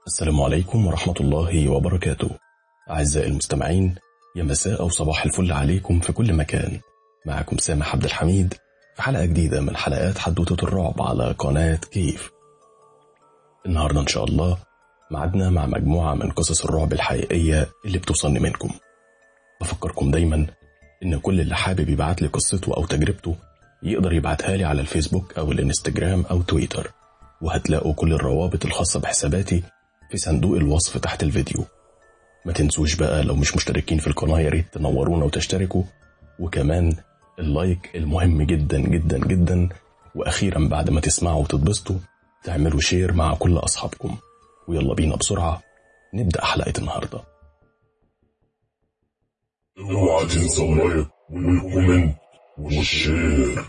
السلام عليكم ورحمة الله وبركاته. أعزائي المستمعين، يا مساء أو صباح الفل عليكم في كل مكان. معكم سامح عبد الحميد في حلقة جديدة من حلقات حدوتة الرعب على قناة كيف. النهاردة إن شاء الله معدنا مع مجموعة من قصص الرعب الحقيقية اللي بتوصلني منكم. بفكركم دايما إن كل اللي حابب يبعت لي قصته أو تجربته يقدر يبعتها لي على الفيسبوك أو الانستجرام أو تويتر، وهتلاقوا كل الروابط الخاصة بحساباتي في صندوق الوصف تحت الفيديو. ما تنسوش بقى لو مش مشتركين في القناة يا ريت تنورونا وتشتركوا، وكمان اللايك المهم جدا جدا جدا. وأخيرا بعد ما تسمعوا وتتبسطوا تعملوا شير مع كل أصحابكم. ويلا بينا بسرعة نبدأ حلقة النهاردة. اوعى تنسى اللايك والكومنت والشير.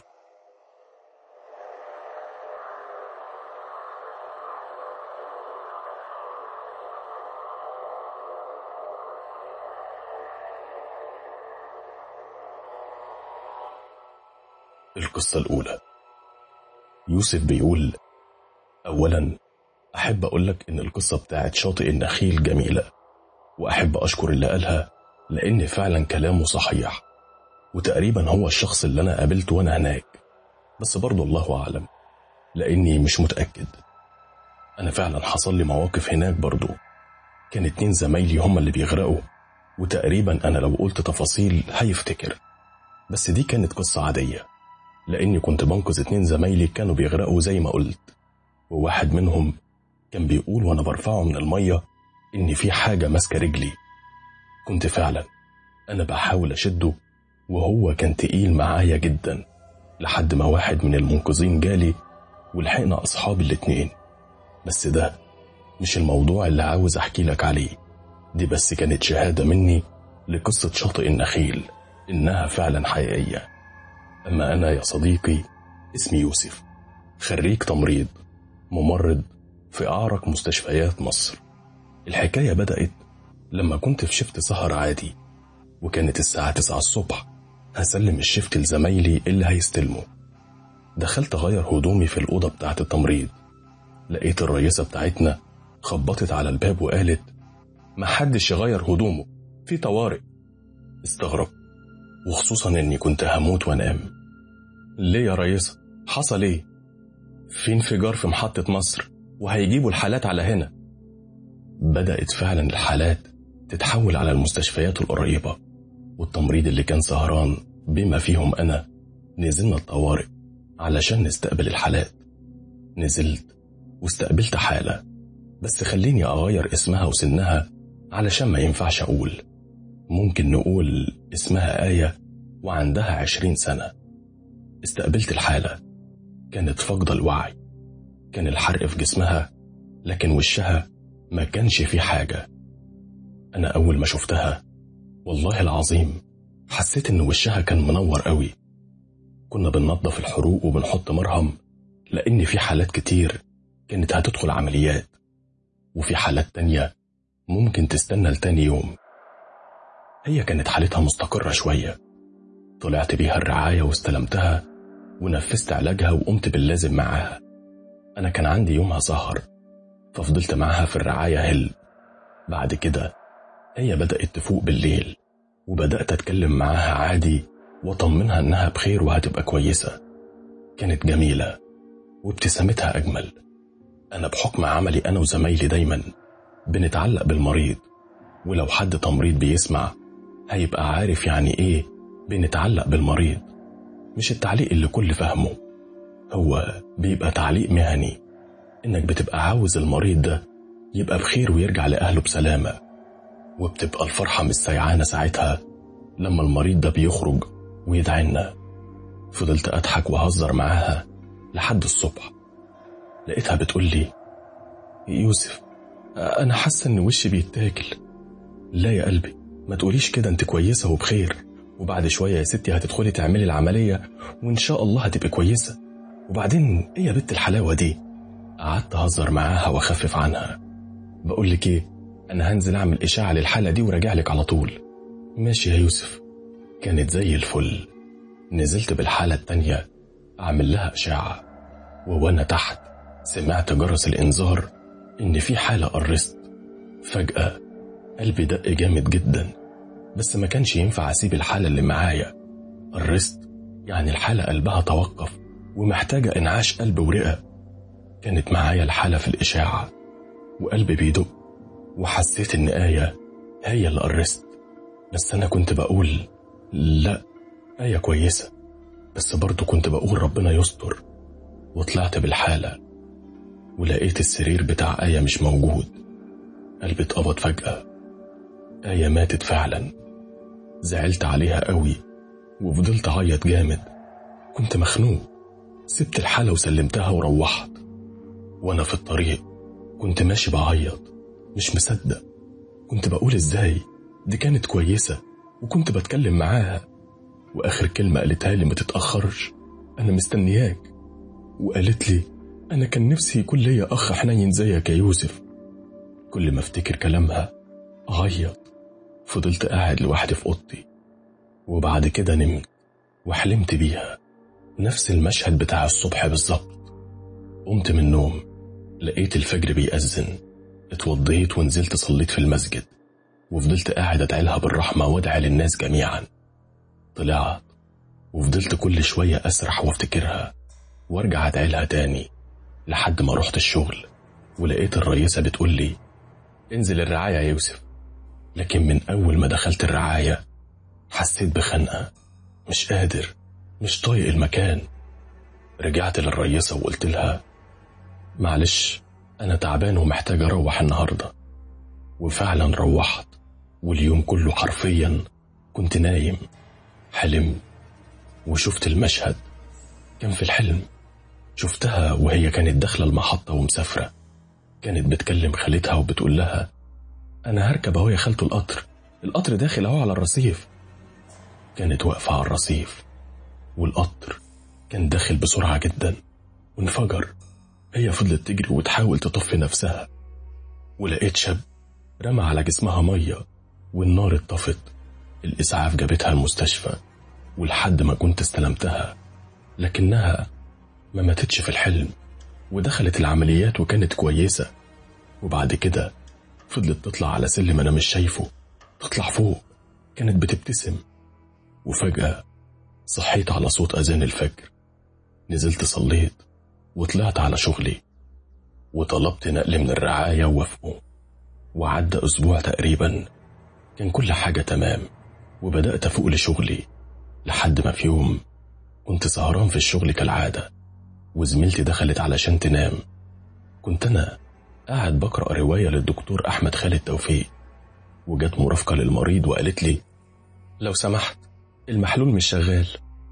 القصة الأولى. يوسف بيقول: أولا أحب أقولك إن القصة بتاعت شاطئ النخيل جميلة، وأحب أشكر اللي قالها لأن فعلا كلامه صحيح، وتقريبا هو الشخص اللي أنا قابلته وأنا هناك، بس برضو الله أعلم لأني مش متأكد. أنا فعلا حصل لي مواقف هناك برضو، كان 2 زمايلي هم اللي بيغرقوا، وتقريبا أنا لو قلت تفاصيل هيفتكر، بس دي كانت قصة عادية لأني كنت بنقذ 2 زمايلي كانوا بيغرقوا زي ما قلت، وواحد منهم كان بيقول وأنا برفعه من المية إن في حاجة ماسكة رجلي. كنت فعلا أنا بحاول أشده وهو كان تقيل معايا جدا، لحد ما واحد من المنقذين جالي ولحقنا أصحابي ال2. بس ده مش الموضوع اللي عاوز أحكي لك عليه، دي بس كانت شهادة مني لقصة شاطئ النخيل إنها فعلا حقيقية. أما أنا يا صديقي اسمي يوسف، خريج تمريض، ممرض في أعرق مستشفيات مصر. الحكاية بدأت لما كنت في شفت سهر عادي، وكانت الساعة 9 الصبح هسلم الشفت لزمايلي اللي هيستلموا. دخلت أغير هدومي في الأوضة بتاعت التمريض، لقيت الرئيسة بتاعتنا خبطت على الباب وقالت: ما حدش يغير هدومه، في طوارئ. استغربت، وخصوصا اني كنت هموت وانام. ليه يا رئيسة؟ حصل ايه؟ في انفجار في محطة مصر وهيجيبوا الحالات على هنا. بدأت فعلا الحالات تتحول على المستشفيات القريبة، والتمريض اللي كان سهران بما فيهم أنا نزلنا الطوارئ علشان نستقبل الحالات. نزلت واستقبلت حالة، بس خليني أغير اسمها وسنها علشان ما ينفعش أقول. ممكن نقول اسمها آية وعندها 20 سنة. استقبلت الحالة، كانت فاقدة الوعي، كان الحرق في جسمها لكن وشها ما كانش فيه حاجة. أنا أول ما شفتها والله العظيم حسيت إن وشها كان منور قوي. كنا بننظف الحروق وبنحط مرهم، لأن في حالات كتير كانت هتدخل عمليات، وفي حالات تانية ممكن تستنى لتاني يوم. هي كانت حالتها مستقرة شوية. طلعت بيها الرعاية واستلمتها ونفذت علاجها وقمت باللازم معاها. أنا كان عندي يومها سهر، ففضلت معاها في الرعاية بعد كده هي بدأت تفوق بالليل، وبدأت أتكلم معاها عادي وطمنها إنها بخير وهتبقى كويسة. كانت جميلة وابتسامتها أجمل. أنا بحكم عملي أنا وزمايلي دايما بنتعلق بالمريض، ولو حد تمريض بيسمع هيبقى عارف يعني إيه بنتعلق بالمريض. مش التعليق اللي كل فهمه، هو بيبقى تعليق مهني، إنك بتبقى عاوز المريض ده يبقى بخير ويرجع لأهله بسلامة، وبتبقى الفرحة مش سيعانة ساعتها لما المريض ده بيخرج ويدعينا. فضلت أضحك وأهزر معاها لحد الصبح. لقيتها بتقولي: يوسف أنا حاسة إن وشي بيتاكل. لا يا قلبي ما تقوليش كده، أنت كويسة وبخير، وبعد شوية يا ستي هتدخلي تعملي العملية وإن شاء الله هتبقى كويسة. وبعدين إيه يا بنت الحلاوة دي؟ قعدت أهزر معاها وأخفف عنها. بقولك إيه، أنا هنزل أعمل إشاعة للحالة دي وراجع لك على طول. ماشي يا يوسف. كانت زي الفل. نزلت بالحالة التانية أعمل لها إشاعة، ووانا تحت سمعت جرس الإنذار إن في حالة قرصت. فجأة قلبي دق جامد جدا، بس ما كانش ينفع أسيب الحالة اللي معايا. قرصت يعني الحالة قلبها توقف ومحتاجة إنعاش قلب ورئة. كانت معايا الحالة في الإشاعة وقلبي بيدق، وحسيت إن آية هي اللي قرصت. بس أنا كنت بقول لا، آية كويسة، بس برضو كنت بقول ربنا يستر. وطلعت بالحالة ولقيت السرير بتاع آية مش موجود. قلبي اتقبض فجأة. آية ماتت فعلا. زعلت عليها قوي وفضلت عيط جامد. كنت مخنوق. سبت الحالة وسلمتها وروحت. وانا في الطريق كنت ماشي بعيط مش مصدق. كنت بقول ازاي دي كانت كويسة وكنت بتكلم معاها، واخر كلمة قالتها لي ما تتأخرش، انا مستنياك. وقالت لي انا كان نفسي يكون ليا اخ حنين زيك يا يوسف. كل ما افتكر كلامها اعيط. فضلت قاعد لوحدي في اوضتي، وبعد كده نمت وحلمت بيها نفس المشهد بتاع الصبح بالظبط. قمت من النوم لقيت الفجر بيأذن. اتوضيت ونزلت صليت في المسجد، وفضلت قاعد ادعيلها بالرحمة وادعي للناس جميعا. طلعت وفضلت كل شوية اسرح وافتكرها وارجع ادعيلها تاني لحد ما رحت الشغل، ولقيت الرئيسة بتقول لي انزل الرعاية يا يوسف. لكن من اول ما دخلت الرعاية حسيت بخنقة، مش قادر، مش طايق المكان. رجعت للرئيسة وقلت لها معلش أنا تعبان ومحتاج أروح النهاردة. وفعلا روحت، واليوم كله حرفيا كنت نايم. حلمت وشفت المشهد. كان في الحلم شفتها وهي كانت داخلة المحطة ومسافرة. كانت بتكلم خالتها وبتقول لها أنا هركب أهو يا خالته القطر داخل أهو على الرصيف. كانت واقفة على الرصيف والقطر كان داخل بسرعة جدا وانفجر. هي فضلت تجري وتحاول تطفي نفسها، ولقيت شاب رمى على جسمها مية والنار اتطفت. الإسعاف جابتها المستشفى ولحد ما كنت استلمتها، لكنها ما ماتتش في الحلم ودخلت العمليات وكانت كويسة. وبعد كده فضلت تطلع على سلم أنا مش شايفه، تطلع فوق. كانت بتبتسم. وفجأة صحيت على صوت أذان الفجر. نزلت صليت وطلعت على شغلي وطلبت نقل من الرعاية ووافقوا. وعدى أسبوع تقريبا كان كل حاجة تمام، وبدأت أفوق لشغلي لحد ما في يوم كنت سهران في الشغل كالعادة، وزميلتي دخلت علشان تنام. كنت أنا قاعد بقرأ رواية للدكتور أحمد خالد توفيق، وجت مرافقة للمريض وقالت لي لو سمحت المحلول مش شغال.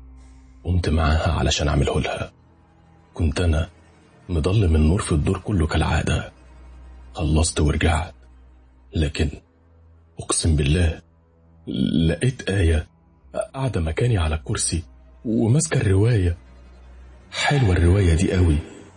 قمت معاها علشان أعمله لها. كنت أنا مضلم النور في الدور كله كالعادة. خلصت ورجعت، لكن أقسم بالله لقيت آية قاعدة مكاني على الكرسي وماسكة الرواية. حلوة الرواية دي قوي.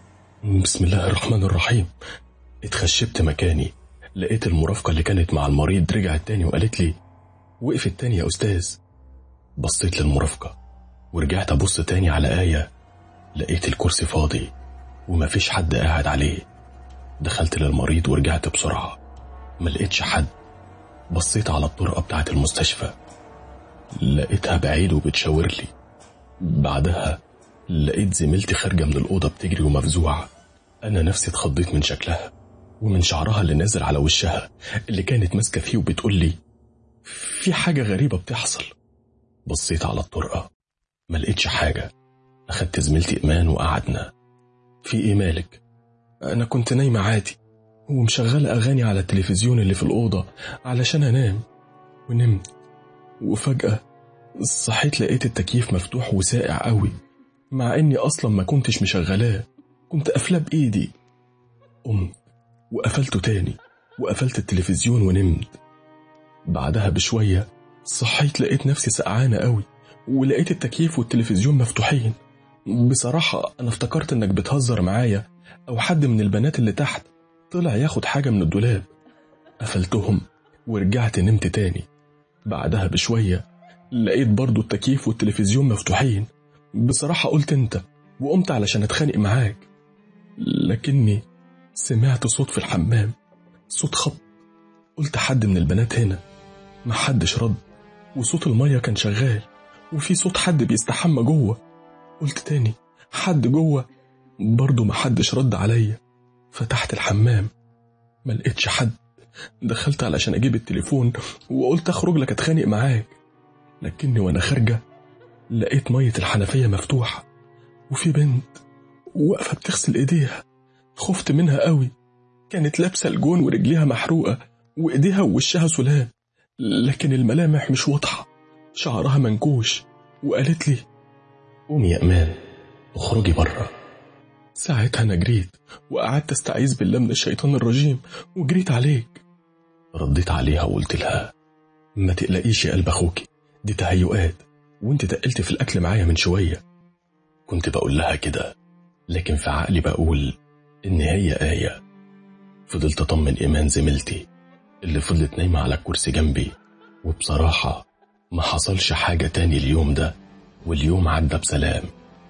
بسم الله الرحمن الرحيم. اتخشبت مكاني، لقيت المرافقة اللي كانت مع المريض رجعت تاني وقالت لي وقفت تاني يا أستاذ. بصيت للمرافقة ورجعت أبص تاني على آية، لقيت الكرسي فاضي ومفيش حد قاعد عليه. دخلت للمريض ورجعت بسرعة، ما لقيتش حد. بصيت على الطرقة بتاعت المستشفى، لقيتها بعيد وبتشاور لي. بعدها لقيت زميلتي خارجة من الأوضة بتجري ومفزوعة. أنا نفسي اتخضيت من شكلها ومن شعرها اللي نازل على وشها اللي كانت ماسكة فيه، وبتقول لي في حاجة غريبة بتحصل. بصيت على الطرقة ما لقيتش حاجة. أخدت زميلتي إيمان وقعدنا. في إيه مالك؟ أنا كنت نايمة عادي ومشغلة أغاني على التلفزيون اللي في الأوضة علشان أنام، ونمت. وفجأة صحيت لقيت التكييف مفتوح وساقع قوي، مع إني أصلا ما كنتش مشغلاه، كنت قافلاه بإيدي. قمت وقفلته تاني وقفلت التلفزيون ونمت. بعدها بشوية صحيت لقيت نفسي سقعانة قوي، ولقيت التكييف والتلفزيون مفتوحين. بصراحة أنا افتكرت إنك بتهزر معايا أو حد من البنات اللي تحت طلع ياخد حاجة من الدولاب. قفلتهم ورجعت نمت تاني. بعدها بشوية لقيت برضو التكييف والتلفزيون مفتوحين. بصراحة قلت انت، وقمت علشان اتخانق معاك، لكني سمعت صوت في الحمام، صوت خبط. قلت حد من البنات هنا، ما حدش رد. وصوت المية كان شغال، وفي صوت حد بيستحمى جوه. قلت تاني حد جوه، برضو ما حدش رد عليا. فتحت الحمام، ما لقيتش حد. دخلت علشان اجيب التليفون وقلت اخرج لك اتخانق معاك، لكني وانا خارجة لقيت مية الحنفية مفتوحة، وفي بنت واقفة بتغسل ايديها. خفت منها قوي، كانت لابسة الجون ورجليها محروقة وايديها ووشها سلام، لكن الملامح مش واضحة، شعرها منكوش. وقالت لي قومي يا امان، اخرجي بره. ساعتها انا جريت وقعدت استعيذ بالله من الشيطان الرجيم وجريت عليك. رديت عليها وقلت لها ما تقلقيش يا قلب اخوكي، دي تهيؤات، وانت تقلت في الاكل معايا من شوية. كنت بقول لها كده، لكن في عقلي بقول ان هي آية. فضلت اطمن ايمان زميلتي اللي فضلت نايمة على الكرسي جنبي، وبصراحة ما حصلش حاجة تاني اليوم ده، واليوم عدى بسلام.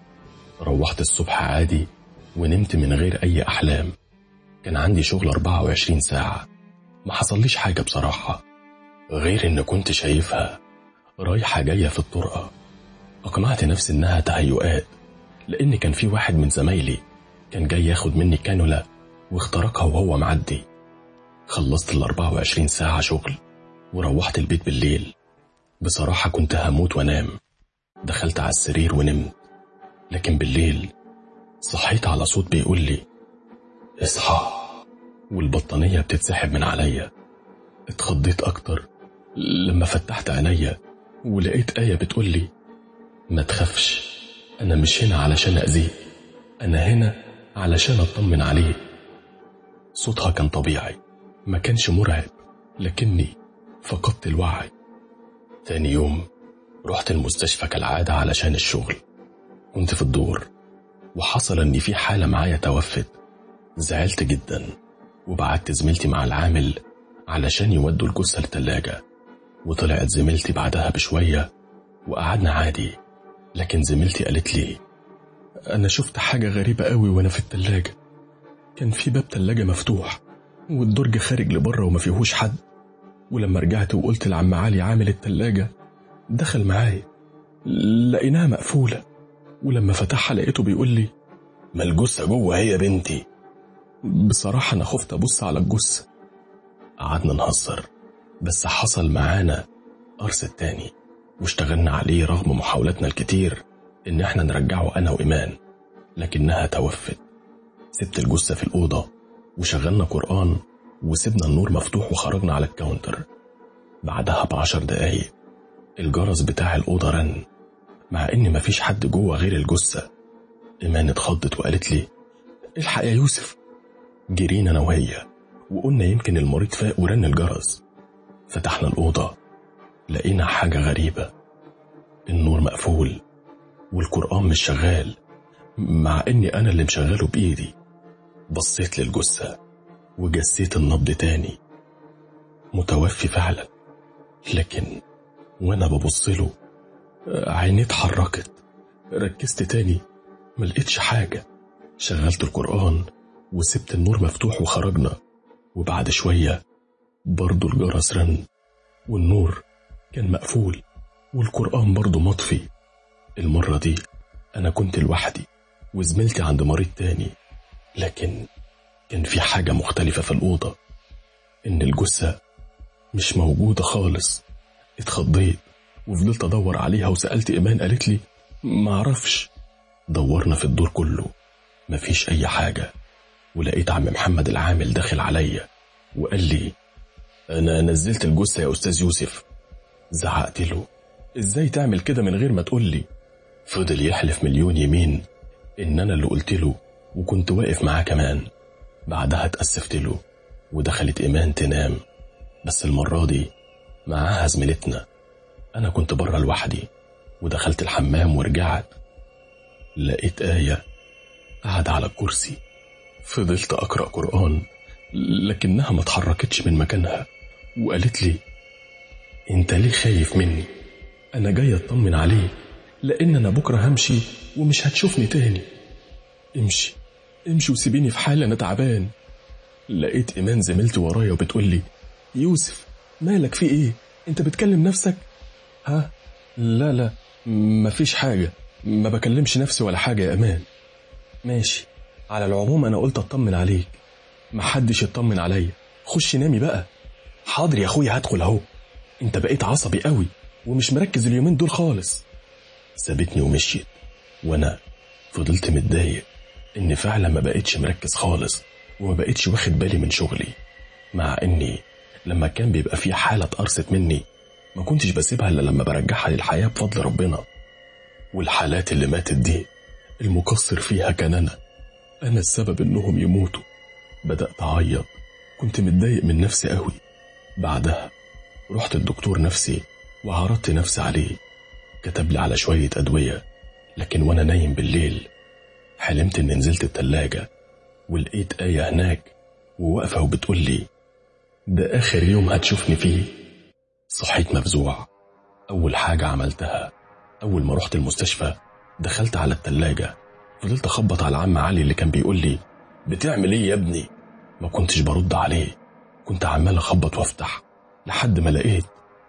روحت الصبح عادي ونمت من غير اي احلام. كان عندي شغل 24 ساعة، ما حصليش حاجة بصراحة، غير ان كنت شايفها رايحة جاية في الطرقة. اقنعت نفسي انها تهيؤات، لان كان في واحد من زمايلي كان جاي ياخد مني كانولا واخترقها وهو معدي. خلصت 24 ساعة شغل وروحت البيت بالليل. بصراحة كنت هموت وانام. دخلت على السرير ونمت، لكن بالليل صحيت على صوت بيقول لي اصحى، والبطانية بتتسحب من عليا. اتخضيت اكتر لما فتحت عينيا ولقيت آية بتقول لي ما تخافش، انا مش هنا علشان اذيك، انا هنا علشان اطمن عليك. صوتها كان طبيعي، ما كانش مرعب، لكني فقدت الوعي. تاني يوم رحت المستشفى كالعادة علشان الشغل. كنت في الدور، وحصل ان في حالة معايا توفت. زعلت جدا، وبعت زميلتي مع العامل علشان يودوا الجثة للتلاجة. وطلعت زميلتي بعدها بشوية وقعدنا عادي، لكن زميلتي قالت لي انا شفت حاجة غريبة قوي وانا في التلاجة. كان في باب تلاجة مفتوح والدرج خارج لبره وما فيهوش حد. ولما رجعت وقلت لعم علي عامل التلاجة، دخل معايا، لقيناها مقفولة. ولما فتحها لقيته بيقول لي ما الجثة جوه هي بنتي. بصراحة أنا خفت أبص على الجثة. قعدنا نهزر، بس حصل معانا قرص التاني واشتغلنا عليه رغم محاولاتنا الكتير إن احنا نرجعه أنا وإيمان، لكنها توفت. سبت الجثة في الأوضة وشغلنا قرآن وسبنا النور مفتوح وخرجنا على الكاونتر. بعدها ب10 دقايق الجرس بتاع الأوضة رن، مع إن مفيش حد جوه غير الجثة. إيمان اتخضت وقالت لي الحق يا يوسف. جرينا أنا وهي وقلنا يمكن المريض فاق ورن الجرس. فتحنا الأوضة، لقينا حاجة غريبة، النور مقفول والقرآن مش شغال، مع إني أنا اللي مشغله بإيدي. بصيت للجثة وجسيت النبض تاني، متوفي فعلا، لكن وانا ببصله عيني اتحركت. ركزت تاني ما لقيتش حاجة. شغلت القرآن وسبت النور مفتوح وخرجنا. وبعد شوية برضو الجرس رن والنور كان مقفول والقرآن برضو مطفي. المرة دي أنا كنت لوحدي وزميلتي عند مريض تاني، لكن كان في حاجة مختلفة في الأوضة، إن الجثة مش موجودة خالص. اتخضيت وفضلت أدور عليها وسألت إيمان، قالت لي معرفش. دورنا في الدور كله مفيش أي حاجة. ولقيت عم محمد العامل داخل عليا وقال لي أنا نزلت الجثة يا أستاذ يوسف. زعقت له إزاي تعمل كده من غير ما تقول لي؟ فضل يحلف مليون يمين إن أنا اللي قلت له وكنت واقف معاه كمان. بعدها اتأسفت له ودخلت إيمان تنام، بس المرة دي معاها زميلتنا. أنا كنت برا لوحدي ودخلت الحمام ورجعت لقيت آية قاعدة على الكرسي. فضلت أقرأ قرآن لكنها ما اتحركتش من مكانها، وقالت لي انت ليه خايف مني؟ أنا جاي أطمن عليك، لأن أنا بكرة همشي ومش هتشوفني تاني. امشي امشي وسيبيني في حالي، أنا تعبان. لقيت إيمان زميلتي ورايا وبتقول لي: يوسف مالك في إيه؟ أنت بتكلم نفسك؟ ها؟ لا مفيش حاجة، ما بكلمش نفسي ولا حاجة يا إيمان. ماشي، على العموم أنا قلت أطمن عليك. محدش يطمن عليا، خش نامي بقى. حاضر يا أخويا هدخل أهو. أنت بقيت عصبي قوي ومش مركز اليومين دول خالص. سابتني ومشيت، وأنا فضلت متضايق إني فعلا ما بقيتش مركز خالص وما بقيتش واخد بالي من شغلي، مع إني لما كان بيبقى في حالة اتقرصت مني ما كنتش بسيبها إلا لما برجعها للحياة بفضل ربنا. والحالات اللي ماتت دي المقصر فيها كان أنا السبب إنهم يموتوا. بدأت أعيط، كنت متضايق من نفسي قوي. بعدها رحت الدكتور نفسي وعرضت نفسي عليه، كتب لي على شوية أدوية. لكن وأنا نايم بالليل حلمت إني نزلت التلاجة ولقيت آية هناك وواقفة وبتقول لي: ده آخر يوم هتشوفني فيه. صحيت مفزوع. أول حاجة عملتها أول ما رحت المستشفى دخلت على التلاجة، فضلت أخبط على عم علي اللي كان بيقول لي: بتعمل إيه يا ابني؟ ما كنتش برد عليه، كنت عمال أخبط وافتح لحد ما لقيت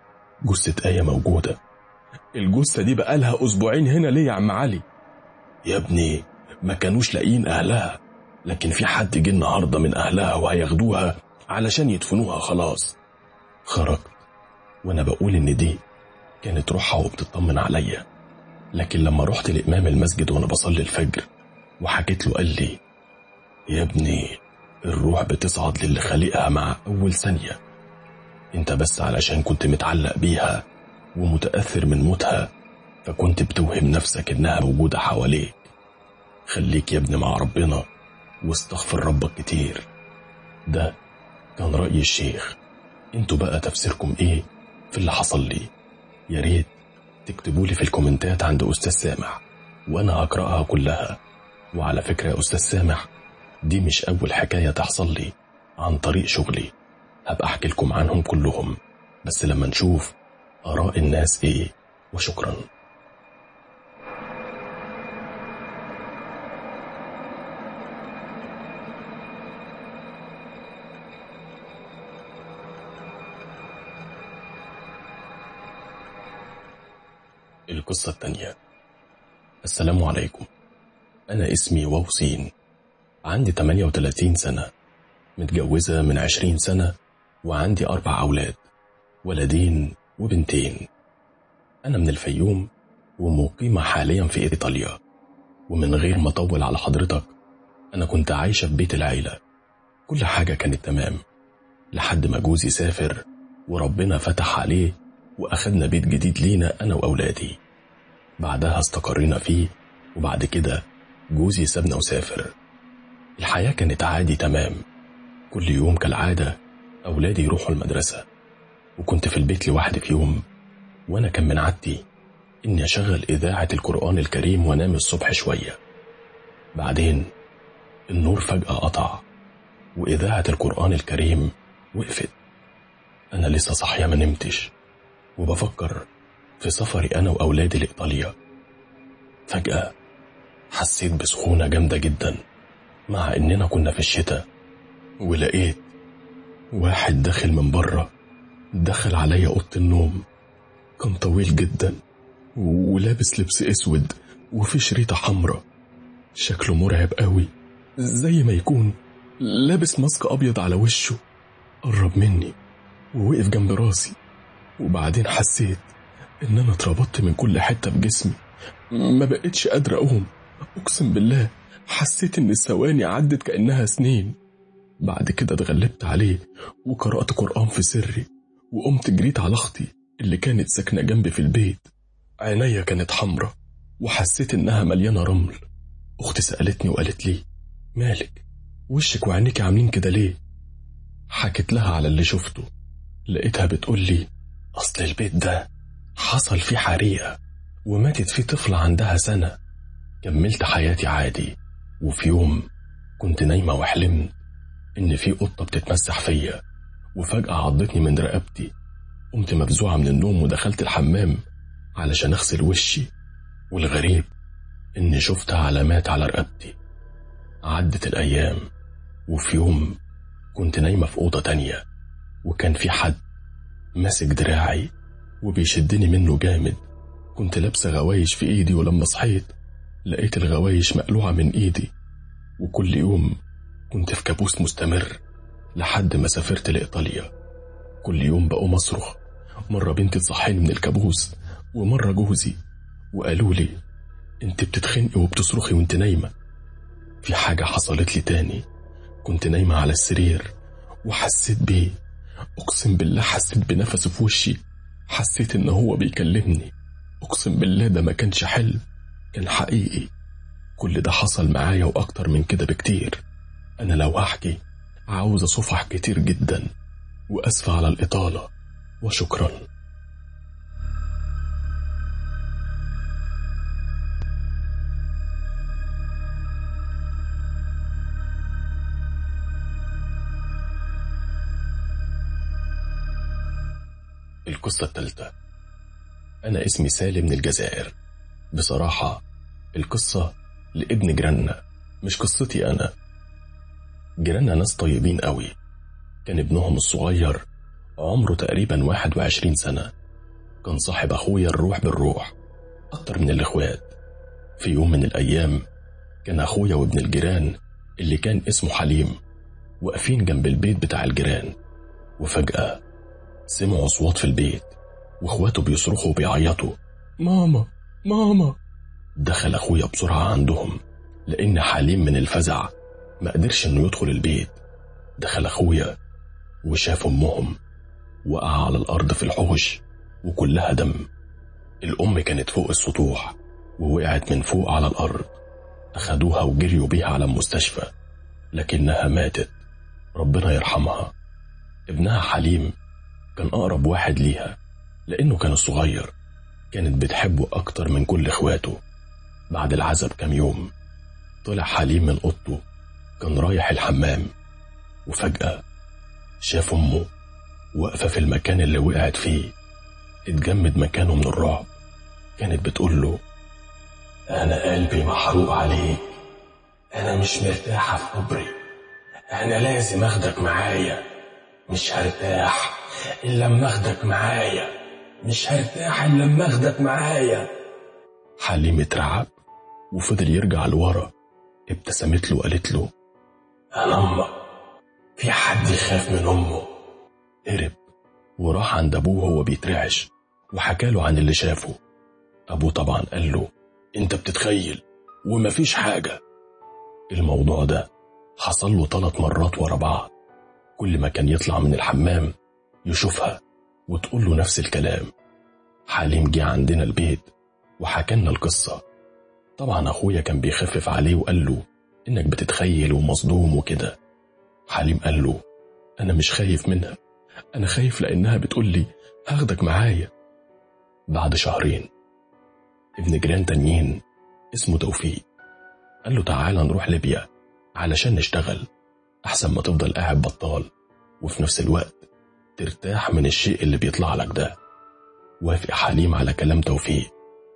جثة آية موجودة. الجثة دي بقالها أسبوعين هنا ليه يا عم علي؟ يا ابني ما كانوش لاقيين أهلها، لكن في حد جه النهاردة من أهلها وهياخدوها علشان يدفنوها خلاص. خرجت وأنا بقول إن دي كانت روحها وبتطمن عليا. لكن لما رحت لإمام المسجد وأنا بصلي الفجر وحكيت له قال لي: يا ابني الروح بتصعد للي خالقها مع أول ثانية، انت بس علشان كنت متعلق بيها ومتأثر من موتها فكنت بتوهم نفسك إنها موجودة حواليك. خليك يا ابني مع ربنا واستغفر ربك كتير. ده كان رأي الشيخ. انتوا بقى تفسيركم ايه في اللي حصل لي؟ يا ريت تكتبولي في الكومنتات عند أستاذ سامح وأنا هقرأها كلها. وعلى فكرة يا أستاذ سامح، دي مش أول حكاية تحصل لي عن طريق شغلي، هبقى أحكي لكم عنهم كلهم بس لما نشوف آراء الناس ايه. وشكرا. القصة التانية. السلام عليكم، أنا اسمي ووسين، عندي 38 سنة، متجوزة من 20 سنة وعندي 4 أولاد، ولدين وبنتين. أنا من الفيوم ومقيمة حاليا في إيطاليا. ومن غير ما أطول على حضرتك، أنا كنت عايشة في بيت العيلة، كل حاجة كانت تمام لحد ما جوزي سافر وربنا فتح عليه وأخدنا بيت جديد لينا أنا وأولادي. بعدها استقرينا فيه وبعد كده جوزي سابنا وسافر. الحياة كانت عادي تمام، كل يوم كالعادة أولادي يروحوا المدرسة وكنت في البيت لوحدي في يوم، وأنا كان من عادتي إني أشغل إذاعة القرآن الكريم وأنام الصبح شوية. بعدين النور فجأة قطع وإذاعة القرآن الكريم وقفت. أنا لسه صاحية ما نمتش وبفكر في سفري أنا وأولادي لإيطاليا. فجأة حسيت بسخونة جامدة جدا مع إننا كنا في الشتاء، ولقيت واحد داخل من بره، دخل عليا أوضة النوم. كان طويل جدا ولابس لبس اسود وفي شريطة حمراء، شكله مرعب قوي زي ما يكون لابس ماسك أبيض على وشه. قرب مني ووقف جنب راسي، وبعدين حسيت إن أنا اتربطت من كل حتة بجسمي، ما بقتش قادرة أقوم. أقسم بالله حسيت إن الثواني عدت كأنها سنين. بعد كده اتغلبت عليه وقرأت قرآن في سري وقمت جريت على أختي اللي كانت ساكنة جنبي في البيت. عينيا كانت حمرة وحسيت إنها مليانة رمل. أختي سألتني وقالت لي: مالك وشك وعينيك عاملين كده ليه؟ حكيت لها على اللي شفته. لقيتها بتقول لي: أصل البيت ده حصل فيه حريقة وماتت فيه طفلة عندها سنة. كملت حياتي عادي، وفي يوم كنت نايمة وحلمت إن في قطة بتتمسح فيا وفجأة عضتني من رقبتي. قمت مفزوعة من النوم ودخلت الحمام علشان أغسل وشي، والغريب إني شفت علامات على رقبتي. عدت الأيام وفي يوم كنت نايمة في أوضة تانية، وكان في حد ماسك دراعي وبيشدني منه جامد. كنت لابسة غوايش في إيدي، ولما صحيت لقيت الغوايش مقلوعة من إيدي. وكل يوم كنت في كابوس مستمر لحد ما سافرت لإيطاليا. كل يوم بقوم أصرخ، مرة بنتي تصحيني من الكابوس، ومرة جوزي، وقالوا لي انت بتتخنقي وبتصرخي وانت نايمة. في حاجة حصلت لي تاني، كنت نايمة على السرير وحسيت بيه، أقسم بالله حسيت بنفسه في وشي، حسيت إن هو بيكلمني. أقسم بالله ده ما كانش حلم، كان حقيقي. كل ده حصل معايا وأكتر من كده بكتير. أنا لو أحكي عاوز أصفح كتير جدا، وأسف على الإطالة، وشكرا. القصة الثالثة. أنا اسمي سالم من الجزائر. بصراحة القصة لابن جيراننا، مش قصتي أنا. جيراننا ناس طيبين قوي. كان ابنهم الصغير عمره تقريبا 21 سنة، كان صاحب أخويا الروح بالروح أكتر من الإخوات. في يوم من الأيام كان أخويا وابن الجيران اللي كان اسمه حليم واقفين جنب البيت بتاع الجيران، وفجأة سمعوا أصوات في البيت، واخواته بيصرخوا وبيعيطوا ماما ماما. دخل أخويا بسرعة عندهم، لأن حليم من الفزع ما قدرش إنه يدخل البيت. دخل أخويا وشاف أمهم وقع على الأرض في الحوش وكلها دم. الأم كانت فوق السطوح ووقعت من فوق على الأرض. أخدوها وجريوا بيها على المستشفى، لكنها ماتت، ربنا يرحمها. ابنها حليم كان أقرب واحد ليها، لأنه كان الصغير، كانت بتحبه أكتر من كل إخواته. بعد العزب كام يوم طلع حليم من أوضته، كان رايح الحمام، وفجأة شاف أمه واقفة في المكان اللي وقعت فيه. اتجمد مكانه من الرعب. كانت بتقول له أنا قلبي محروق عليك، أنا مش مرتاحة في قبري، أنا لازم أخدك معايا، مش هرتاح إلا لما أخدك معايا، مش هرتاح إلا لما أخدك معايا. حليم اترعب وفضل يرجع لورا. ابتسمت له وقالت له أنا أمك، في حد يخاف من أمه؟ هرب وراح عند أبوه وهو بيترعش، وحكاله عن اللي شافه. أبوه طبعا قال له أنت بتتخيل ومفيش حاجة. الموضوع ده حصل له 3 مرات ورا بعض. كل ما كان يطلع من الحمام يشوفها وتقول له نفس الكلام. حليم جه عندنا البيت وحكالنا القصة. طبعا أخويا كان بيخفف عليه وقال له إنك بتتخيل ومصدوم وكده. حليم قال له أنا مش خايف منها، أنا خايف لأنها بتقول لي هاخدك معايا. بعد شهرين ابن جيران تانيين اسمه توفيق قال له تعالى نروح ليبيا علشان نشتغل، أحسن ما تفضل قاعد بطال وفي نفس الوقت ترتاح من الشيء اللي بيطلع لك ده. وافق حليم على كلام توفيق،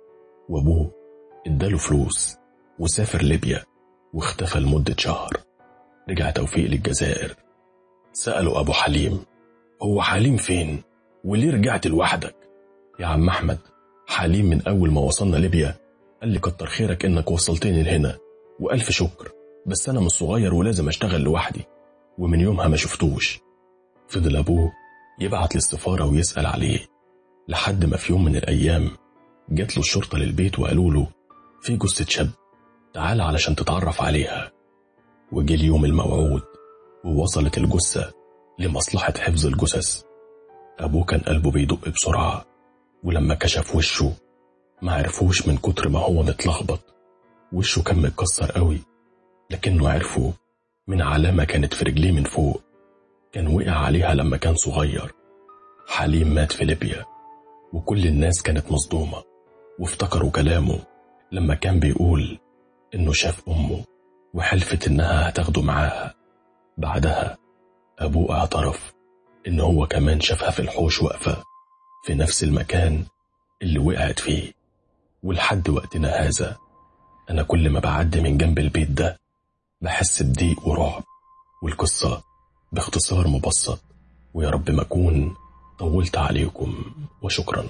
وابوه اداله فلوس وسافر ليبيا واختفى لمدة شهر. رجع توفيق للجزائر. سألوا أبو حليم هو حليم فين وليه رجعت لوحدك؟ يا عم أحمد، حليم من أول ما وصلنا ليبيا قال لي كتر خيرك إنك وصلتني لهنا وألف شكر، بس أنا مش صغير ولازم أشتغل لوحدي، ومن يومها ما شفتوش. فضل أبوه يبعت للسفارة ويسأل عليه، لحد ما في يوم من الأيام جات له الشرطة للبيت وقالوا له في جثة شاب، تعال علشان تتعرف عليها. وجي اليوم الموعود ووصلت الجثة لمصلحة حفظ الجثث. أبوه كان قلبه بيدق بسرعة، ولما كشف وشه ما عرفوش من كتر ما هو متلخبط. وشه كان متكسر قوي، لكنه عرفه من علامة كانت في رجليه من فوق، كان وقع عليها لما كان صغير. حليم مات في ليبيا، وكل الناس كانت مصدومة وافتكروا كلامه لما كان بيقول إنه شاف أمه وحلفت إنها هتاخده معاها. بعدها أبوه اعترف إنه هو كمان شافها في الحوش واقفة في نفس المكان اللي وقعت فيه. ولحد وقتنا هذا أنا كل ما بعدي من جنب البيت ده بحس بضيق ورعب، والقصة باختصار مبسط، ويا رب ما أكون طولت عليكم، وشكرا.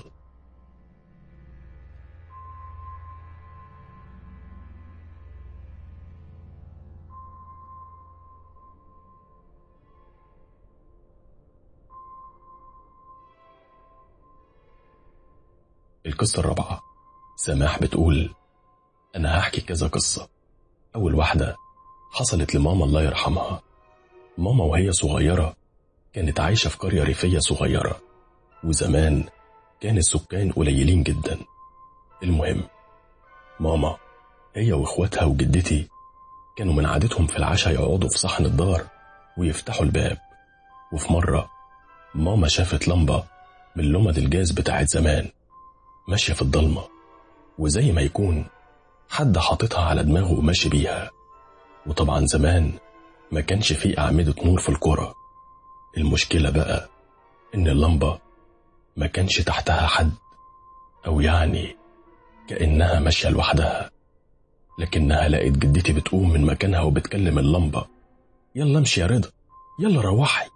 القصة الرابعة. سماح بتقول: أنا هحكي كذا قصة. أول واحدة حصلت لماما الله يرحمها. ماما وهي صغيرة كانت عايشة في قرية ريفية صغيرة، وزمان كان السكان قليلين جدا. المهم، ماما هي واخواتها وجدتي كانوا من عادتهم في العشاء يقعدوا في صحن الدار ويفتحوا الباب. وفي مرة ماما شافت لمبة من لمض الجاز بتاعت زمان ماشية في الضلمة، وزي ما يكون حد حاططها على دماغه وماشي بيها. وطبعا زمان ما كانش فيه أعمدة نور في القرى. المشكلة بقى إن اللمبة ما كانش تحتها حد، أو يعني كأنها ماشية لوحدها. لكنها لقيت جدتي بتقوم من مكانها وبتكلم اللمبة: يلا امشي يا رضا، يلا روحي.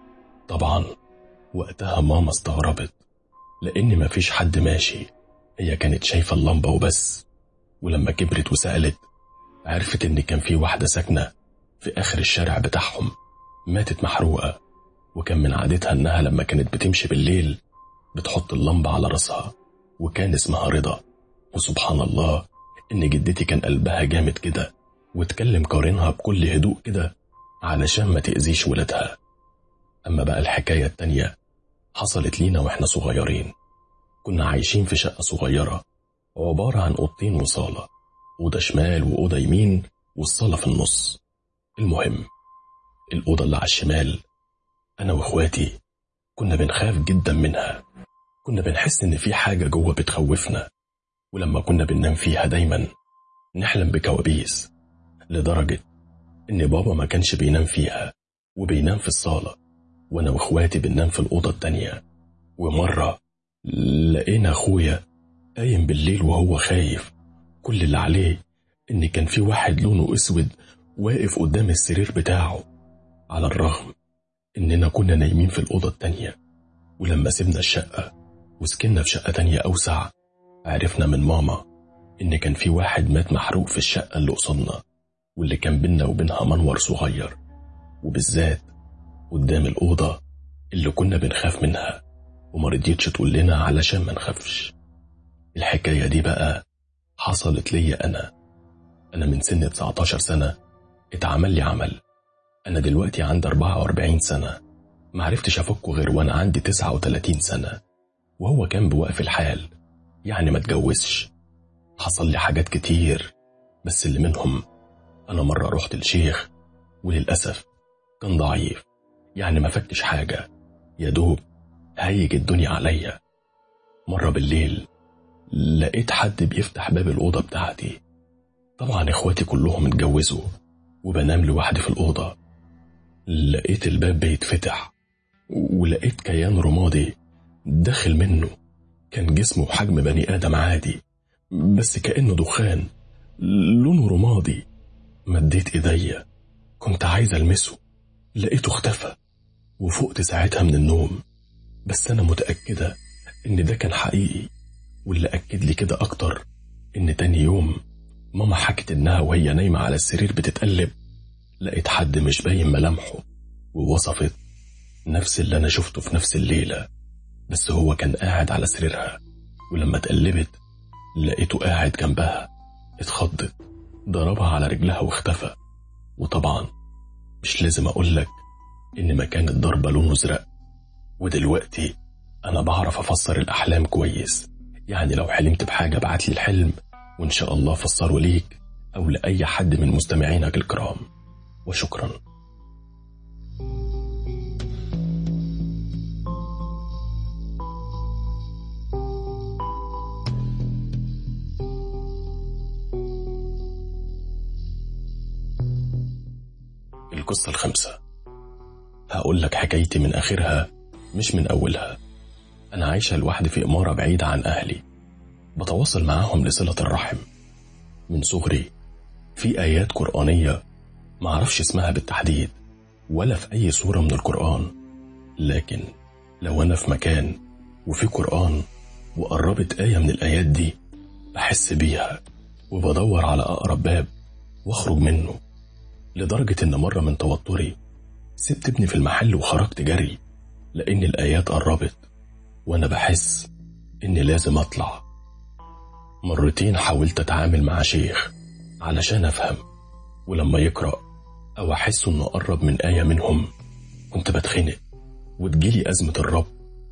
طبعا وقتها ماما استغربت، لأن ما فيش حد ماشي، هي كانت شايفة اللمبة وبس. ولما كبرت وسألت، عرفت إن كان في واحدة ساكنة في آخر الشارع بتاعهم ماتت محروقة، وكان من عادتها إنها لما كانت بتمشي بالليل بتحط اللمبة على رأسها، وكان اسمها رضا. وسبحان الله إن جدتي كان قلبها جامد كده، وتكلم قارنها بكل هدوء كده علشان ما تأذيش ولادها. أما بقى الحكاية التانية حصلت لينا وإحنا صغيرين. كنا عايشين في شقة صغيرة عبارة عن أوضتين وصالة، أوضة شمال وأوضة يمين، والصالة في النص. المهم، الأوضة اللي على الشمال أنا وإخواتي كنا بنخاف جدا منها. كنا بنحس إن في حاجة جوه بتخوفنا، ولما كنا بننام فيها دايما نحلم بكوابيس، لدرجة إن بابا ما كانش بينام فيها وبينام في الصالة، وأنا وإخواتي بننام في الأوضة التانية. ومرة لقينا أخويا قايم بالليل وهو خايف، كل اللي عليه إن كان في واحد لونه أسود واقف قدام السرير بتاعه، على الرغم إننا كنا نايمين في الأوضة التانية. ولما سيبنا الشقة وسكننا في شقة تانية أوسع، عرفنا من ماما إن كان في واحد مات محروق في الشقة اللي قصدنا، واللي كان بينا وبينها منور صغير، وبالذات قدام الأوضة اللي كنا بنخاف منها، ومرضيتش تقول لنا علشان ما نخافش. الحكاية دي بقى حصلت لي أنا من سن 19 سنة اتعمل لي عمل. أنا دلوقتي عندي 44 سنة، معرفتش أفكه غير وأنا عندي 39 سنة، وهو كان بوقف الحال، يعني ما اتجوزش. حصل لي حاجات كتير، بس اللي منهم أنا مرة رحت للشيخ، وللأسف كان ضعيف، يعني ما فكش حاجة، يا دوب هيج الدنيا عليا. مرة بالليل لقيت حد بيفتح باب الأوضة بتاعتي. طبعا إخواتي كلهم اتجوزوا وبنام لوحدي في الأوضة. لقيت الباب بيتفتح، ولقيت كيان رمادي داخل منه. كان جسمه بحجم بني آدم عادي، بس كأنه دخان لونه رمادي. مديت إيديا كنت عايز ألمسه، لقيته اختفى، وفقت ساعتها من النوم. بس أنا متأكدة إن ده كان حقيقي، واللي أكد لي كده أكتر إن تاني يوم ماما حكت إنها وهي نايمة على السرير بتتقلب لقيت حد مش باين ملامحه، ووصفت نفس اللي أنا شفته في نفس الليلة، بس هو كان قاعد على سريرها، ولما اتقلبت لقيته قاعد جنبها. اتخضت، ضربها على رجلها واختفى. وطبعا مش لازم أقولك إن مكان الضربة لونه أزرق. ودلوقتي أنا بعرف أفسر الأحلام كويس، يعني لو حلمت بحاجة بعتلي الحلم وإن شاء الله فسره ليك أو لأي حد من مستمعينك الكرام، وشكرا. القصة الخامسة. هقول لك حكايتي من آخرها مش من أولها. أنا عايشة لوحدي في إمارة بعيدة عن أهلي، بتواصل معاهم لصلة الرحم. من صغري في آيات قرآنية معرفش اسمها بالتحديد، ولا في أي سورة من القرآن، لكن لو أنا في مكان وفي قرآن وقربت آية من الآيات دي بحس بيها وبدور على أقرب باب واخرج منه، لدرجة إن مرة من توتري سبت ابني في المحل وخرجت جري لأن الآيات قربت وأنا بحس إني لازم أطلع. مرتين حاولت أتعامل مع شيخ علشان أفهم، ولما يقرأ أو أحس إنه قرب من آية منهم كنت بتخنق وتجيلي أزمة الرب.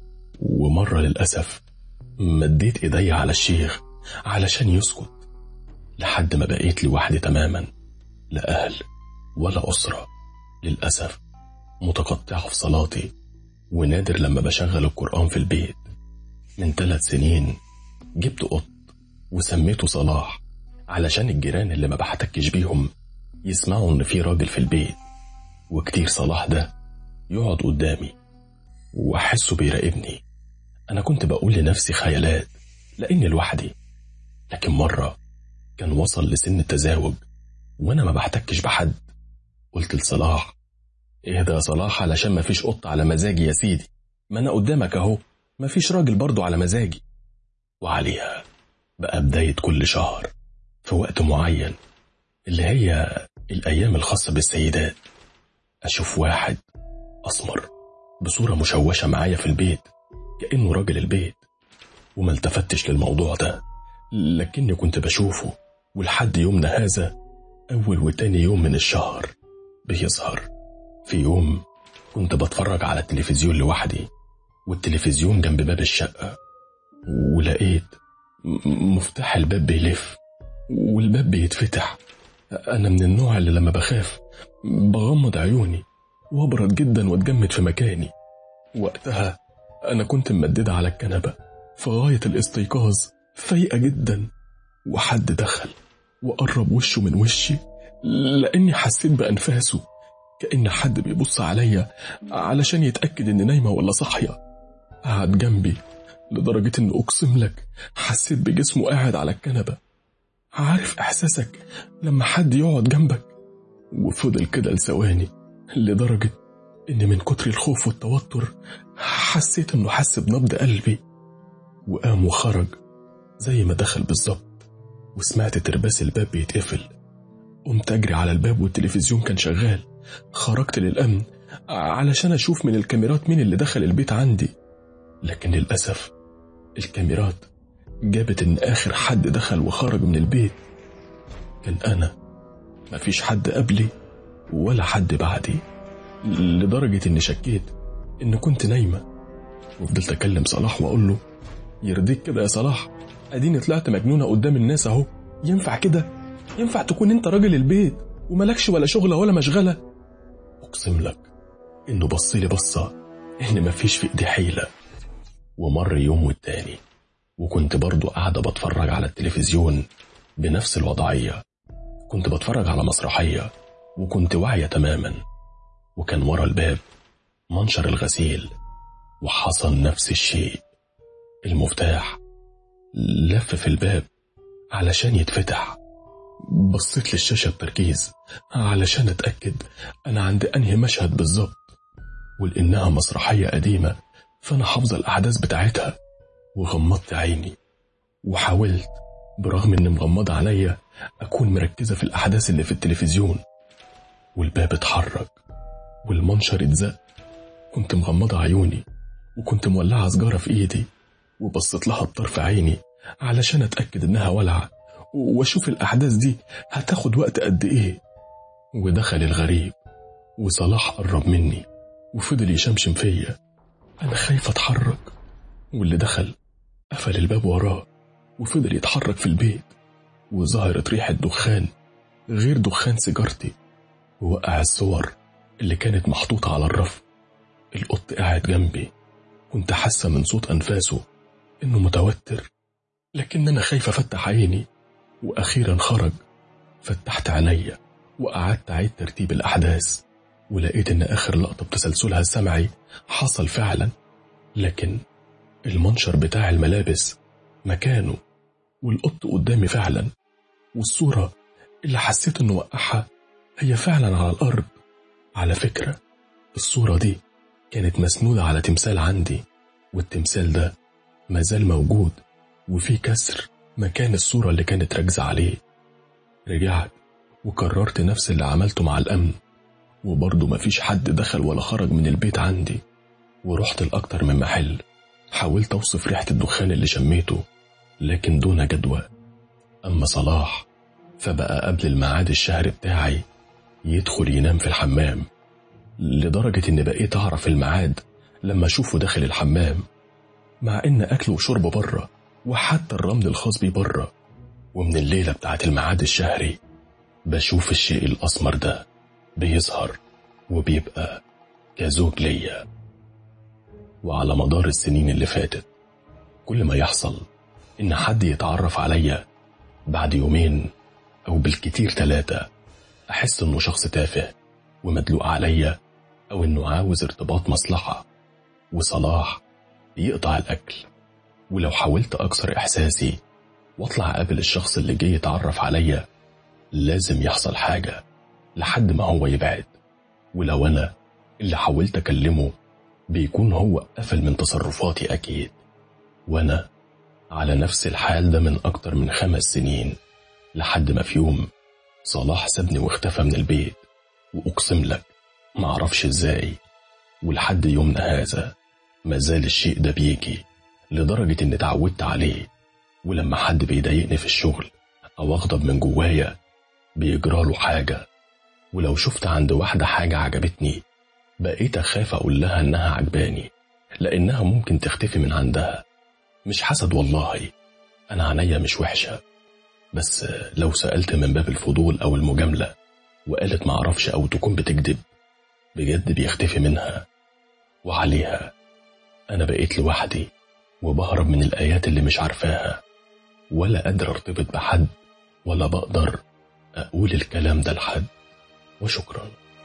ومرة للأسف مديت إيدي على الشيخ علشان يسكت، لحد ما بقيت لوحدي تماما، لا أهل ولا أسرة، للأسف متقطعة في صلاتي، ونادر لما بشغل القرآن في البيت. من 3 سنين جبت قط وسميته صلاح علشان الجيران اللي ما بحتكش بيهم يسمعوا إن في راجل في البيت، وكتير صلاح ده يقعد قدامي وأحسه بيراقبني. أنا كنت بقول لنفسي خيالات لأني لوحدي، لكن مرة كان وصل لسن التزاوج وأنا ما بحتكش بحد. قلت لصلاح: اهدى يا صلاح علشان ما فيش قط على مزاجي يا سيدي، ما أنا قدامك أهو، ما فيش راجل برضو على مزاجي. وعليها بقى بداية كل شهر في وقت معين اللي هي الأيام الخاصة بالسيدات أشوف واحد أسمر بصورة مشوشة معايا في البيت كأنه راجل البيت، وما التفتش للموضوع ده، لكني كنت بشوفه. ولحد يومنا هذا أول وتاني يوم من الشهر بيظهر. في يوم كنت بتفرج على التلفزيون لوحدي، والتلفزيون جنب باب الشقة، ولقيت مفتاح الباب بيلف والباب بيتفتح. أنا من النوع اللي لما بخاف بغمض عيوني وابرد جدا واتجمد في مكاني. وقتها أنا كنت ممددة على الكنبة في غاية الاستيقاظ، فايقة جدا، وحد دخل وقرب وشه من وشي لأني حسيت بأنفاسه كأن حد بيبص عليا علشان يتأكد إني نايمة ولا صاحية. قعد جنبي لدرجة إن أقسم لك حسيت بجسمه قاعد على الكنبة. عارف إحساسك لما حد يقعد جنبك؟ وفضل كده لثواني، لدرجة إن من كتر الخوف والتوتر حسيت إنه حس بنبض قلبي، وقام وخرج زي ما دخل بالظبط. وسمعت ترباس الباب بيتقفل، قمت أجري على الباب والتلفزيون كان شغال. خرجت للأمن علشان أشوف من الكاميرات مين اللي دخل البيت عندي، لكن للأسف الكاميرات جابت إن آخر حد دخل وخرج من البيت كان أنا. مفيش حد قبلي ولا حد بعدي، لدرجة إني شكيت إن كنت نايمة. وفضلت أكلم صلاح وأقول له: يرضيك كده يا صلاح؟ أديني طلعت مجنونة قدام الناس أهو، ينفع كده؟ ينفع تكون أنت راجل البيت وملكش ولا شغلة ولا مشغلة؟ أقسم لك إنه بصلي بصة إن مفيش في إيدي حيلة. ومر يوم والتاني وكنت برضو قاعدة بتفرج على التلفزيون بنفس الوضعية. كنت بتفرج على مسرحية وكنت واعية تماما، وكان ورا الباب منشر الغسيل، وحصل نفس الشيء. المفتاح لف في الباب علشان يتفتح. بصيت للشاشة بتركيز علشان أتأكد أنا عند أنهي مشهد بالظبط، ولأنها مسرحية قديمة فأنا حافظة الأحداث بتاعتها. وغمضت عيني وحاولت برغم إن مغمضة عليا أكون مركزة في الأحداث اللي في التلفزيون. والباب اتحرك والمنشر اتزق. كنت مغمضة عيوني وكنت مولعة سجارة في إيدي، وبصيت لها بطرف عيني علشان أتأكد إنها ولعة وأشوف الأحداث دي هتاخد وقت قد إيه. ودخل الغريب وصلاح قرب مني وفضل يشمشم فيا. أنا خايفة أتحرك، واللي دخل قفل الباب وراه وفضل يتحرك في البيت. وظهرت ريحة دخان غير دخان سيجارتي، ووقع الصور اللي كانت محطوطة على الرف. القط قاعد جنبي، كنت حاسة من صوت أنفاسه إنه متوتر، لكن أنا خايفة أفتح عيني. وأخيرا خرج. فتحت عينيا وقعدت أعيد ترتيب الأحداث، ولقيت إن آخر لقطة بتسلسلها السمعي حصل فعلا، لكن المنشر بتاع الملابس مكانه والقط قدامي فعلا. والصورة اللي حسيت إنه وقعها هي فعلا على الأرض، على فكرة الصورة دي كانت مسنودة على تمثال عندي، والتمثال ده مازال موجود وفي كسر مكان الصورة اللي كانت راكزة عليه. رجعت وكررت نفس اللي عملته مع الأمن، وبرضه مفيش حد دخل ولا خرج من البيت عندي. ورحت لأكتر من محل، حاولت أوصف ريحة الدخان اللي شميته لكن دون جدوى. أما صلاح فبقى قبل الميعاد الشهري بتاعي يدخل ينام في الحمام، لدرجة إن بقيت أعرف الميعاد لما أشوفه داخل الحمام، مع إن أكله وشربه بره وحتى الرمل الخاص بيه بره. ومن الليلة بتاعت الميعاد الشهري بشوف الشيء الأسمر ده بيظهر وبيبقى كزوج ليا. وعلى مدار السنين اللي فاتت كل ما يحصل إن حد يتعرف عليا بعد يومين أو بالكتير 3 أحس إنه شخص تافه ومدلوق عليا، أو إنه عاوز ارتباط مصلحة. وصلاح يقطع الأكل، ولو حاولت أكسر إحساسي واطلع قابل الشخص اللي جاي يتعرف عليا لازم يحصل حاجة لحد ما هو يبعد. ولو أنا اللي حاولت أكلمه بيكون هو قفل من تصرفاتي أكيد. وأنا على نفس الحال ده من أكتر من 5 سنين، لحد ما في يوم صلاح سابني واختفى من البيت. وأقسم لك معرفش إزاي، ولحد يومنا هذا مازال الشيء ده بيجي، لدرجة إني اتعودت عليه. ولما حد بيضايقني في الشغل أو أغضب من جوايا بيجراله حاجة، ولو شفت عند واحدة حاجة عجبتني بقيت أخاف أقول لها إنها عجباني، لأنها ممكن تختفي من عندها. مش حسد والله، أنا عينيا مش وحشة، بس لو سألت من باب الفضول أو المجاملة وقالت معرفش أو تكون بتكذب، بجد بيختفي منها. وعليها أنا بقيت لوحدي وبهرب من الآيات اللي مش عارفاها، ولا قادر ارتبط بحد، ولا بقدر أقول الكلام ده لحد. وشكرا.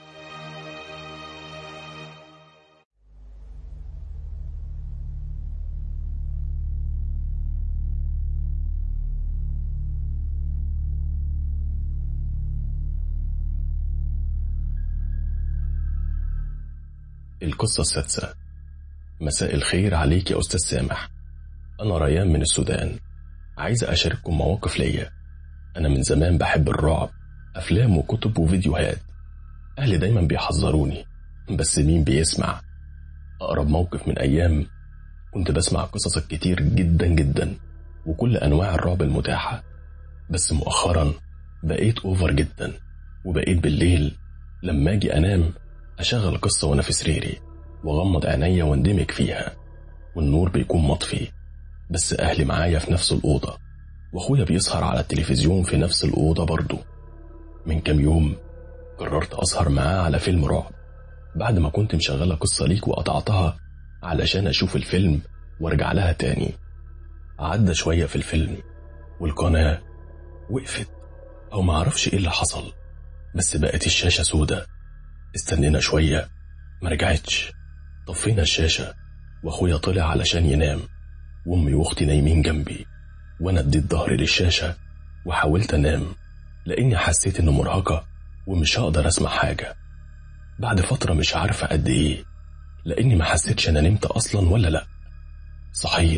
القصة السادسة. مساء الخير عليك يا أستاذ سامح، أنا ريان من السودان، عايز أشارككم مواقف ليا. أنا من زمان بحب الرعب، أفلام وكتب وفيديوهات. أهلي دايما بيحذروني بس مين بيسمع. أقرب موقف من أيام كنت بسمع قصص كتير جدا جدا وكل أنواع الرعب المتاحة، بس مؤخرا بقيت أوفر جدا، وبقيت بالليل لما أجي أنام أشغل قصة وأنا في سريري وغمض عينيا واندمج فيها، والنور بيكون مطفي، بس أهلي معايا في نفس الأوضة، وأخويا بيسهر على التلفزيون في نفس الأوضة برضو. من كام يوم قررت أسهر معاه على فيلم رعب، بعد ما كنت مشغلة قصة ليك وقطعتها علشان أشوف الفيلم وارجع لها تاني. عدى شوية في الفيلم والقناة وقفت، أو معرفش إيه اللي حصل، بس بقت الشاشة سودة. استنينا شوية مرجعتش، طفينا الشاشة وأخويا طلع علشان ينام، وأمي وأختي نايمين جنبي، وأنا اديت ظهري للشاشة وحاولت أنام لأني حسيت إنه مرهقة ومش هقدر أسمع حاجة. بعد فترة مش عارفة قد إيه، لأني ما حسيتش أنا نمت أصلا ولا لأ. صحيت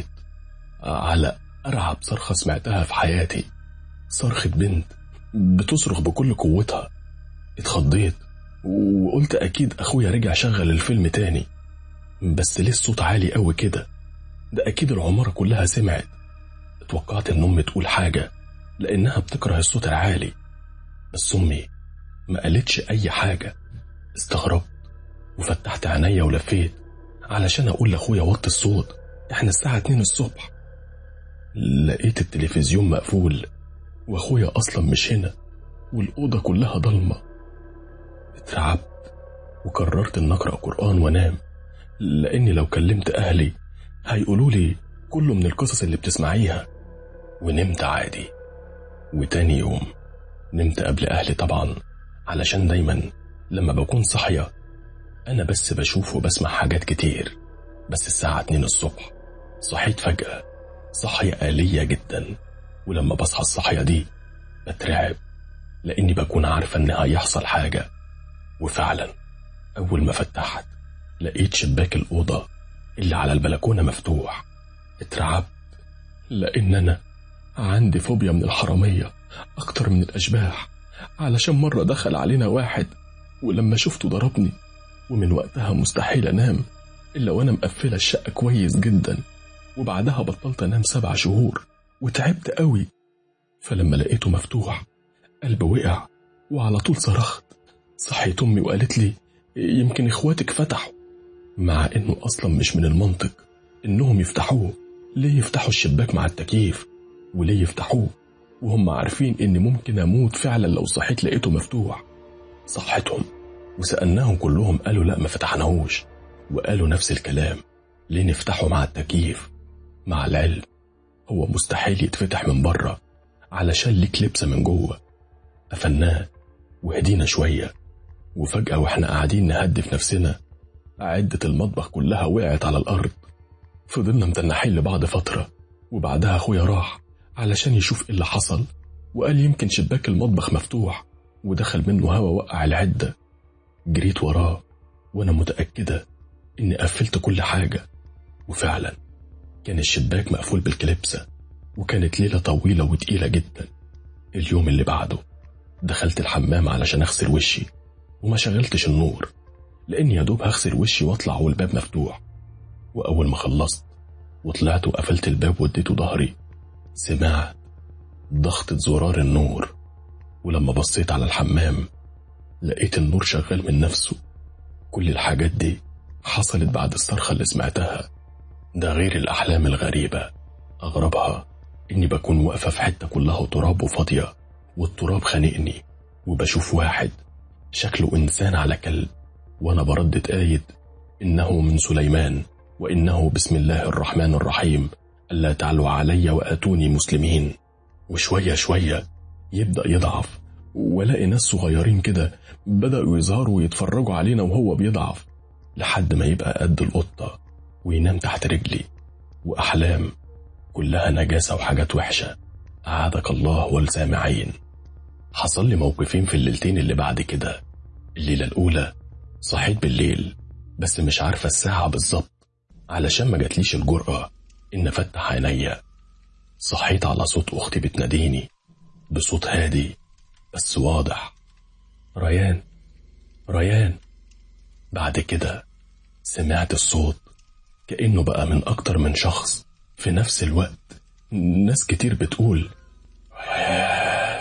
على أرعب صرخة سمعتها في حياتي، صرخة بنت بتصرخ بكل قوتها. اتخضيت وقلت أكيد أخويا رجع شغل الفيلم تاني، بس ليه الصوت عالي قوي كده؟ ده أكيد العمارة كلها سمعت. اتوقعت إن أمي تقول حاجة لأنها بتكره الصوت العالي، بس أمي ما قالتش أي حاجة. استغربت وفتحت عينيا ولفيت علشان أقول لأخويا وطي الصوت، إحنا الساعة 2 الصبح. لقيت التلفزيون مقفول وأخويا أصلا مش هنا، والأوضة كلها ضلمة. اترعبت وقررت إن أقرأ قرآن وانام، لأني لو كلمت أهلي هيقولوا لي كله من القصص اللي بتسمعيها. ونمت عادي. وتاني يوم نمت قبل أهلي طبعا، علشان دايما لما بكون صحية أنا بس بشوف وبسمع حاجات كتير. بس الساعة 2 الصبح صحيت فجأة، صحية آلية جدا، ولما بصحى الصحية دي بترعب لأني بكون عارفة إن هيحصل حاجة. وفعلا أول ما فتحت لقيت شباك الأوضة اللي على البلكونة مفتوح. اترعبت لأن أنا عندي فوبيا من الحرامية أكتر من الأشباح، علشان مرة دخل علينا واحد ولما شفته ضربني، ومن وقتها مستحيل أنام إلا وأنا مقفلة الشقة كويس جدا، وبعدها بطلت أنام 7 شهور وتعبت قوي. فلما لقيته مفتوح قلبي وقع وعلى طول صرخت. صحيت أمي وقالت لي يمكن إخواتك فتحوا، مع إنه أصلا مش من المنطق إنهم يفتحوه. ليه يفتحوا الشباك مع التكييف؟ وليه يفتحوه وهم عارفين إني ممكن أموت فعلا لو صحيت لقيته مفتوح؟ صحتهم وسألناهم كلهم قالوا لا ما فتحناهوش، وقالوا نفس الكلام، ليه نفتحه مع التكييف؟ مع العلم هو مستحيل يتفتح من بره علشان ليه كليبسة من جوه. قفلناه وهدينا شوية، وفجأة واحنا قاعدين نهدف نفسنا عدة المطبخ كلها وقعت على الأرض. فضلنا متنحين لبعض فترة، وبعدها أخويا راح علشان يشوف إيه اللي حصل، وقال يمكن شباك المطبخ مفتوح ودخل منه هوا وقع العدة. جريت وراه وأنا متأكدة إني قفلت كل حاجة، وفعلا كان الشباك مقفول بالكليبسة. وكانت ليلة طويلة وتقيلة جدا. اليوم اللي بعده دخلت الحمام علشان أغسل وشي وما شغلتش النور، لأني يا دوب هغسل وشي واطلع والباب مفتوح. وأول ما خلصت وطلعت وقفلت الباب واديته ظهري سمعت ضغطة زرار النور، ولما بصيت على الحمام لقيت النور شغال من نفسه. كل الحاجات دي حصلت بعد الصرخة اللي سمعتها. ده غير الأحلام الغريبة. أغربها إني بكون واقفة في حتة كلها تراب وفاضية، والتراب خانقني، وبشوف واحد شكله إنسان على كلب، وأنا بردد آية إنه من سليمان وإنه بسم الله الرحمن الرحيم ألا تعلوا علي وآتوني مسلمين. وشوية شوية يبدأ يضعف، ولاقي ناس صغيرين كده بدأوا يظهروا ويتفرجوا علينا وهو بيضعف، لحد ما يبقى قد القطة وينام تحت رجلي. وأحلام كلها نجاسة وحاجات وحشة، أعاذك الله والسامعين. حصل لي موقفين في الليلتين اللي بعد كده. الليلة الأولى صحيت بالليل بس مش عارفة الساعة بالظبط علشان ما جاتليش الجرأة إن أفتح عينيا. صحيت على صوت أختي بتناديني بصوت هادي بس واضح، ريان ريان. بعد كده سمعت الصوت كأنه بقى من أكتر من شخص في نفس الوقت. ناس كتير بتقول ريان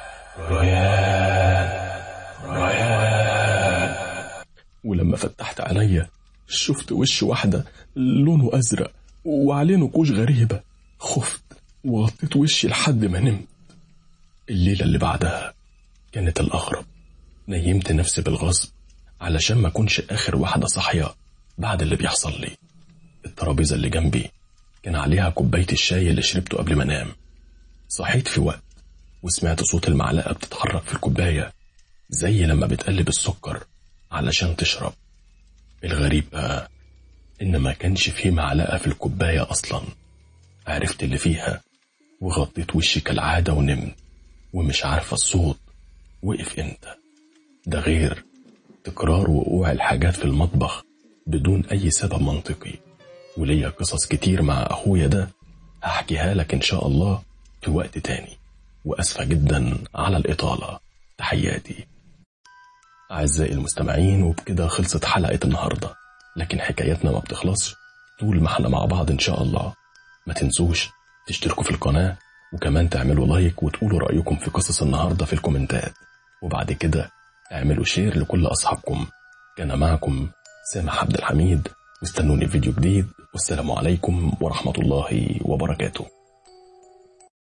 ريان ريان. ولما فتحت عينيا شفت وش واحدة لونه أزرق وعليه نقوش غريبة. خفت وغطيت وشي لحد ما نمت. الليلة اللي بعدها كانت الأغرب. نيمت نفسي بالغصب علشان ما كنش آخر واحدة صحية بعد اللي بيحصل لي. الترابيزة اللي جنبي كان عليها كوباية الشاي اللي شربته قبل ما انام. صحيت في وقت وسمعت صوت المعلقة بتتحرك في الكوباية زي لما بتقلب السكر علشان تشرب. الغريب بقى إن ما كانش فيه معلقة في الكوباية أصلا. عرفت اللي فيها وغطيت وشي كالعادة ونمت، ومش عارفة الصوت وقف امتى. ده غير تكرار وقوع الحاجات في المطبخ بدون أي سبب منطقي. وليا قصص كتير مع أخويا ده هحكيها لك إن شاء الله في وقت تاني، وأسفة جدا على الإطالة. تحياتي أعزائي المستمعين، وبكده خلصت حلقة النهاردة، لكن حكايتنا ما بتخلصش طول ما احنا مع بعض إن شاء الله. ما تنسوش تشتركوا في القناة، وكمان تعملوا لايك وتقولوا رأيكم في قصص النهاردة في الكومنتات، وبعد كده اعملوا شير لكل أصحابكم. كان معكم سامح عبد الحميد، واستنوني في فيديو جديد، والسلام عليكم ورحمة الله وبركاته.